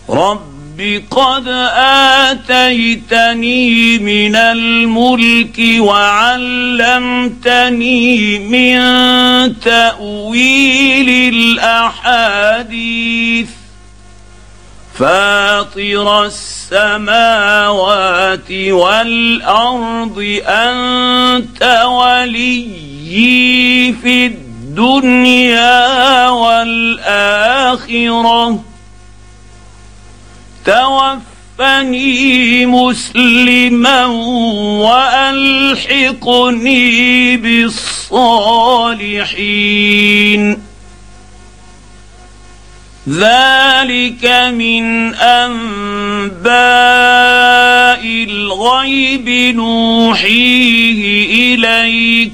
رب قد آتيتني من الملك وعلمتني من تأويل الأحاديث فاطر السماوات والأرض أنت وليي في الدنيا والآخرة توفني مسلما وألحقني بالصالحين ذلك من أنباء الغيب نوحيه إليك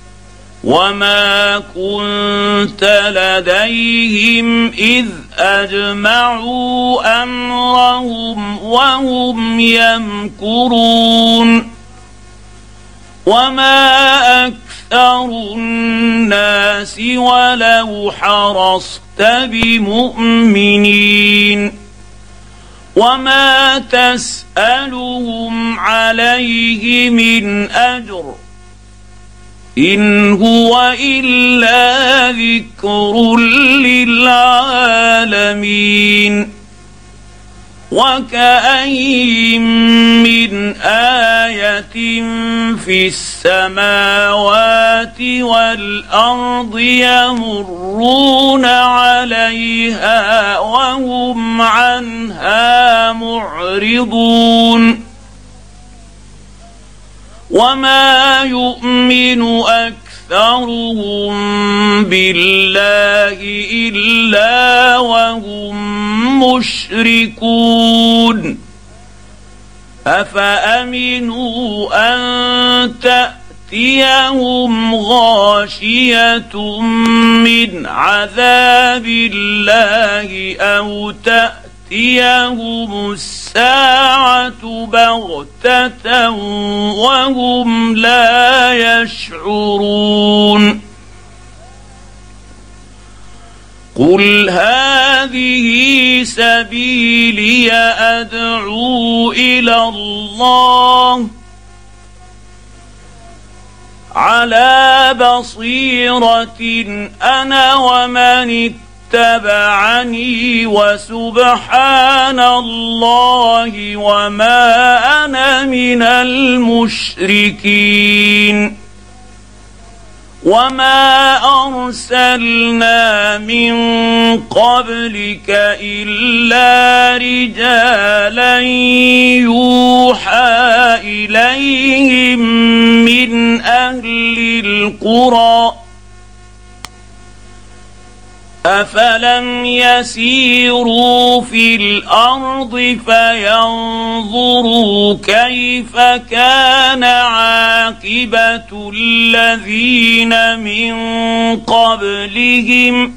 وما كنت لديهم إذ أجمعوا أمرهم وهم يمكرون وما أكثر الناس ولو حرصت بمؤمنين وما تسألهم عليه من أجر إن هو إلا ذكر للعالمين وكأين من آية في السماوات والأرض يمرون عليها وهم عنها معرضون وما يؤمن أكثرهم بالله إلا وهم مشركون أفأمنوا أن تأتيهم غاشية من عذاب الله أو تأتيهم الساعة بغتة وهم لا يشعرون قل هذه سبيلي أدعو إلى الله على بصيرة أنا ومن اتبعني وسبحان الله وما أنا من المشركين وما أرسلنا من قبلك إلا رجالا يوحى إليهم من أهل القرى أفلم يسيروا في الأرض فينظروا كيف كان عاقبة الذين من قبلهم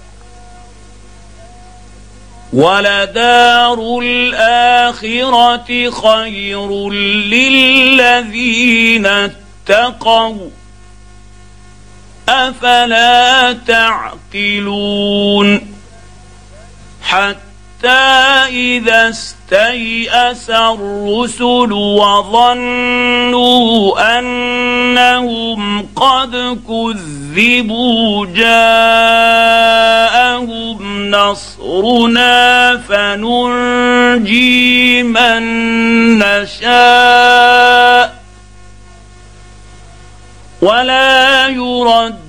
ولدار الآخرة خير للذين اتقوا أفلا تعقلون حتى إذا استيأس الرسل وظنوا أنهم قد كذبوا جاءهم نصرنا فننجي من نشاء ولا يرد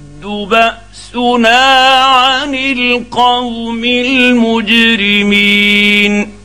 بأسنا عن القوم المجرمين